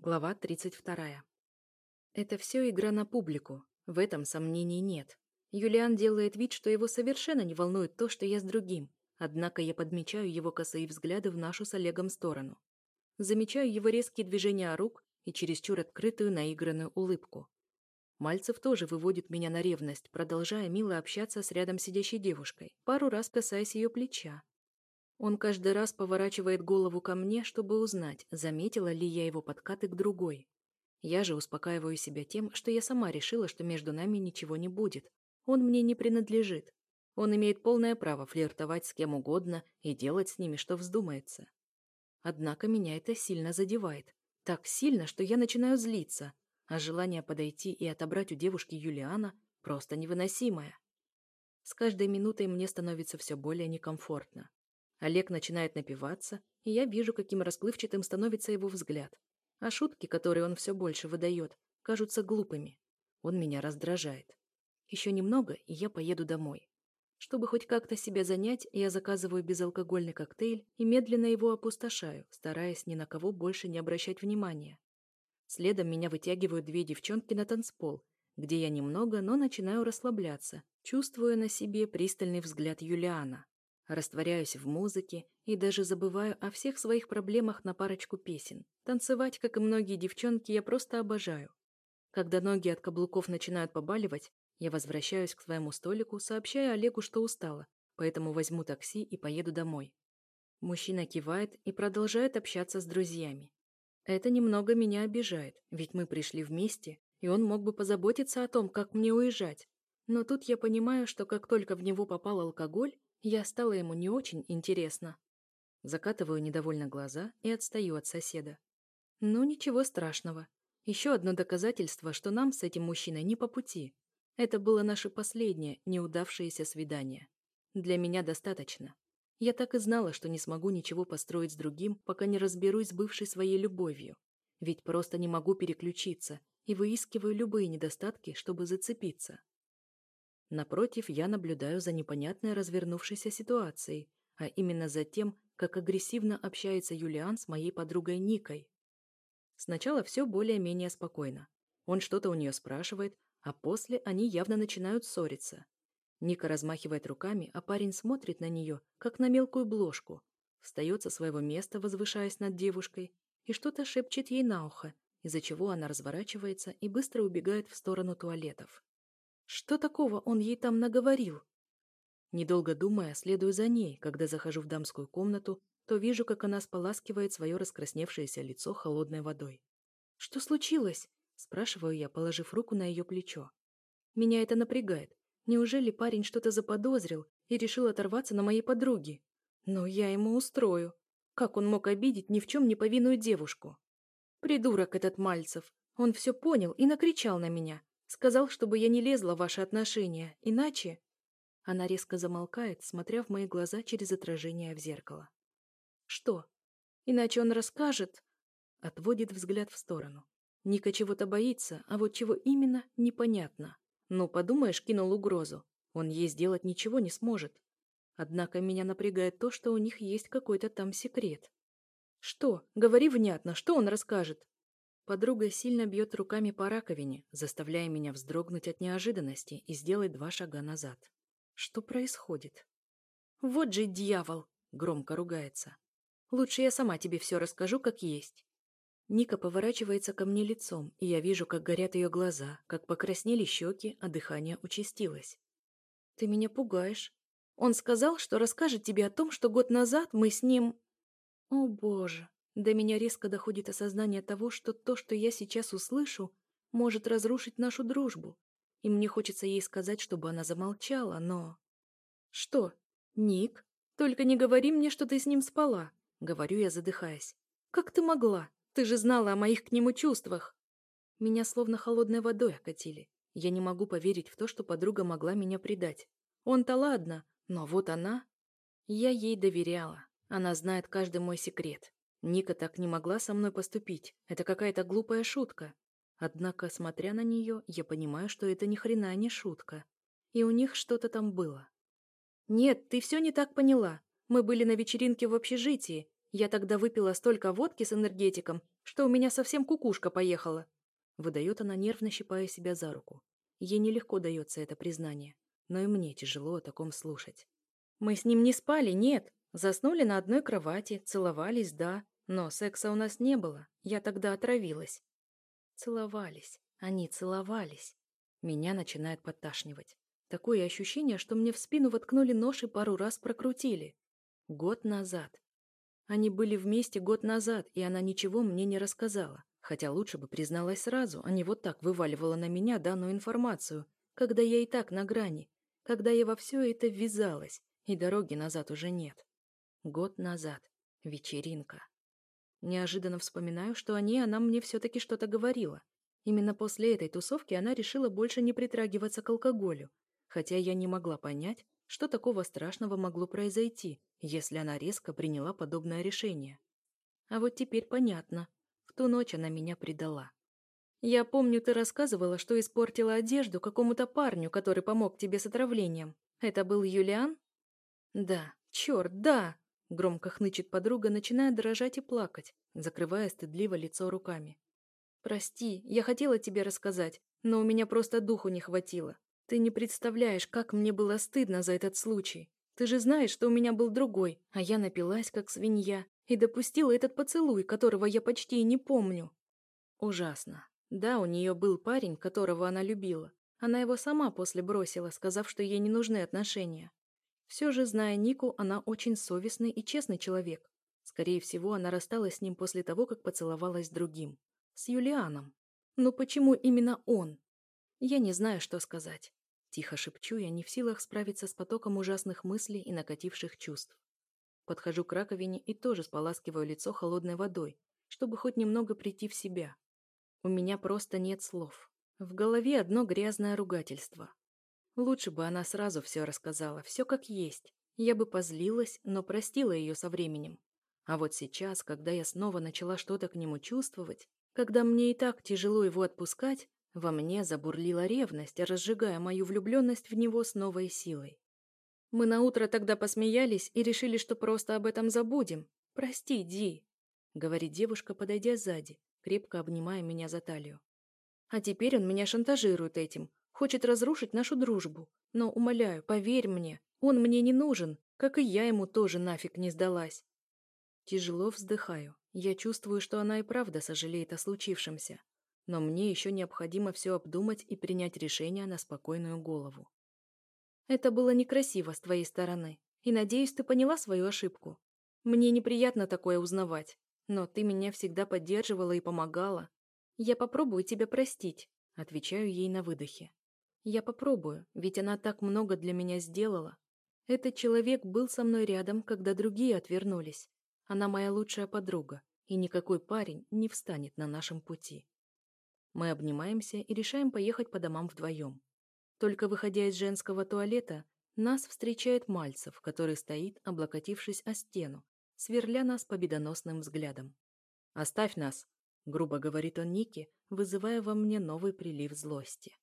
Глава 32. Это все игра на публику. В этом сомнений нет. Юлиан делает вид, что его совершенно не волнует то, что я с другим. Однако я подмечаю его косые взгляды в нашу с Олегом сторону. Замечаю его резкие движения рук и чересчур открытую наигранную улыбку. Мальцев тоже выводит меня на ревность, продолжая мило общаться с рядом сидящей девушкой, пару раз касаясь ее плеча. Он каждый раз поворачивает голову ко мне, чтобы узнать, заметила ли я его подкаты к другой. Я же успокаиваю себя тем, что я сама решила, что между нами ничего не будет. Он мне не принадлежит. Он имеет полное право флиртовать с кем угодно и делать с ними, что вздумается. Однако меня это сильно задевает. Так сильно, что я начинаю злиться, а желание подойти и отобрать у девушки Юлиана просто невыносимое. С каждой минутой мне становится все более некомфортно. Олег начинает напиваться, и я вижу, каким расплывчатым становится его взгляд. А шутки, которые он все больше выдает, кажутся глупыми. Он меня раздражает. Еще немного, и я поеду домой. Чтобы хоть как-то себя занять, я заказываю безалкогольный коктейль и медленно его опустошаю, стараясь ни на кого больше не обращать внимания. Следом меня вытягивают две девчонки на танцпол, где я немного, но начинаю расслабляться, чувствуя на себе пристальный взгляд Юлиана. Растворяюсь в музыке и даже забываю о всех своих проблемах на парочку песен. Танцевать, как и многие девчонки, я просто обожаю. Когда ноги от каблуков начинают побаливать, я возвращаюсь к своему столику, сообщая Олегу, что устала, поэтому возьму такси и поеду домой. Мужчина кивает и продолжает общаться с друзьями. Это немного меня обижает, ведь мы пришли вместе, и он мог бы позаботиться о том, как мне уезжать. Но тут я понимаю, что как только в него попал алкоголь, я стала ему не очень интересна. Закатываю недовольно глаза и отстаю от соседа. Ну, ничего страшного. Еще одно доказательство, что нам с этим мужчиной не по пути. Это было наше последнее, неудавшееся свидание. Для меня достаточно. Я так и знала, что не смогу ничего построить с другим, пока не разберусь с бывшей своей любовью. Ведь просто не могу переключиться и выискиваю любые недостатки, чтобы зацепиться. Напротив, я наблюдаю за непонятной развернувшейся ситуацией, а именно за тем, как агрессивно общается Юлиан с моей подругой Никой. Сначала все более-менее спокойно. Он что-то у нее спрашивает, а после они явно начинают ссориться. Ника размахивает руками, а парень смотрит на нее, как на мелкую блошку, встает со своего места, возвышаясь над девушкой, и что-то шепчет ей на ухо, из-за чего она разворачивается и быстро убегает в сторону туалетов. Что такого он ей там наговорил? Недолго думая, следую за ней, когда захожу в дамскую комнату, то вижу, как она споласкивает свое раскрасневшееся лицо холодной водой. «Что случилось?» – спрашиваю я, положив руку на ее плечо. Меня это напрягает. Неужели парень что-то заподозрил и решил оторваться на моей подруге? Но я ему устрою. Как он мог обидеть ни в чем не повинную девушку? Придурок этот Мальцев. Он все понял и накричал на меня. Сказал, чтобы я не лезла в ваши отношения, иначе... Она резко замолкает, смотря в мои глаза через отражение в зеркало. Что? Иначе он расскажет... Отводит взгляд в сторону. Ника чего-то боится, а вот чего именно, непонятно. Ну, подумаешь, кинул угрозу. Он ей сделать ничего не сможет. Однако меня напрягает то, что у них есть какой-то там секрет. Что? Говори внятно, что он расскажет? Подруга сильно бьет руками по раковине, заставляя меня вздрогнуть от неожиданности и сделать 2 шага назад. Что происходит? Вот же дьявол! Громко ругается. Лучше я сама тебе все расскажу, как есть. Ника поворачивается ко мне лицом, и я вижу, как горят ее глаза, как покраснели щеки, а дыхание участилось. Ты меня пугаешь. Он сказал, что расскажет тебе о том, что год назад мы с ним... О, Боже! До меня резко доходит осознание того, что то, что я сейчас услышу, может разрушить нашу дружбу. И мне хочется ей сказать, чтобы она замолчала, но... Что? Ник? Только не говори мне, что ты с ним спала, говорю я, задыхаясь. Как ты могла? Ты же знала о моих к нему чувствах. Меня словно холодной водой окатили. Я не могу поверить в то, что подруга могла меня предать. Он-то ладно, но вот она... Я ей доверяла. Она знает каждый мой секрет. Ника так не могла со мной поступить. Это какая-то глупая шутка. Однако, смотря на нее, я понимаю, что это ни хрена не шутка. И у них что-то там было. Нет, ты все не так поняла. Мы были на вечеринке в общежитии. Я тогда выпила столько водки с энергетиком, Что у меня совсем кукушка поехала?» Выдает она, нервно щипая себя за руку. Ей нелегко дается это признание, но и мне тяжело о таком слушать. «Мы с ним не спали, нет. Заснули на одной кровати, целовались, да. Но секса у нас не было. Я тогда отравилась». Целовались. Они целовались. Меня начинает подташнивать. Такое ощущение, что мне в спину воткнули нож и пару раз прокрутили. Год назад. Они были вместе год назад, и она ничего мне не рассказала. Хотя лучше бы призналась сразу, а не вот так вываливала на меня данную информацию, когда я и так на грани, когда я во все это ввязалась, и дороги назад уже нет. Год назад. Вечеринка. Неожиданно вспоминаю, что о ней она мне все-таки что-то говорила. Именно после этой тусовки она решила больше не притрагиваться к алкоголю, хотя я не могла понять, что такого страшного могло произойти, если она резко приняла подобное решение. А вот теперь понятно. В ту ночь она меня предала. «Я помню, ты рассказывала, что испортила одежду какому-то парню, который помог тебе с отравлением. Это был Юлиан?» «Да, черт, да!» Громко хнычет подруга, начиная дрожать и плакать, закрывая стыдливо лицо руками. «Прости, я хотела тебе рассказать, но у меня просто духу не хватило. Ты не представляешь, как мне было стыдно за этот случай. Ты же знаешь, что у меня был другой, а я напилась, как свинья, и допустила этот поцелуй, которого я почти и не помню». Ужасно. Да, у нее был парень, которого она любила. Она его сама после бросила, сказав, что ей не нужны отношения. Все же, зная Нику, она очень совестный и честный человек. Скорее всего, она рассталась с ним после того, как поцеловалась с другим. С Юлианом. Но почему именно он? Я не знаю, что сказать. Тихо шепчу я, не в силах справиться с потоком ужасных мыслей и накативших чувств. Подхожу к раковине и тоже споласкиваю лицо холодной водой, чтобы хоть немного прийти в себя. У меня просто нет слов. В голове одно грязное ругательство. Лучше бы она сразу все рассказала, все как есть. Я бы позлилась, но простила ее со временем. А вот сейчас, когда я снова начала что-то к нему чувствовать, когда мне и так тяжело его отпускать, во мне забурлила ревность, разжигая мою влюбленность в него с новой силой. Мы наутро тогда посмеялись и решили, что просто об этом забудем. «Прости, Ди», — говорит девушка, подойдя сзади, крепко обнимая меня за талию. А теперь он меня шантажирует этим, хочет разрушить нашу дружбу. Но, умоляю, поверь мне, он мне не нужен, как и я ему тоже нафиг не сдалась. Тяжело вздыхаю. Я чувствую, что она и правда сожалеет о случившемся. Но мне еще необходимо все обдумать и принять решение на спокойную голову. Это было некрасиво с твоей стороны, и, надеюсь, ты поняла свою ошибку. Мне неприятно такое узнавать, но ты меня всегда поддерживала и помогала. Я попробую тебя простить, отвечаю ей на выдохе. Я попробую, ведь она так много для меня сделала. Этот человек был со мной рядом, когда другие отвернулись. Она моя лучшая подруга, и никакой парень не встанет на нашем пути. Мы обнимаемся и решаем поехать по домам вдвоем. Только выходя из женского туалета, нас встречает Мальцев, который стоит, облокотившись о стену, сверля нас победоносным взглядом. «Оставь нас», — грубо говорит он Нике, вызывая во мне новый прилив злости.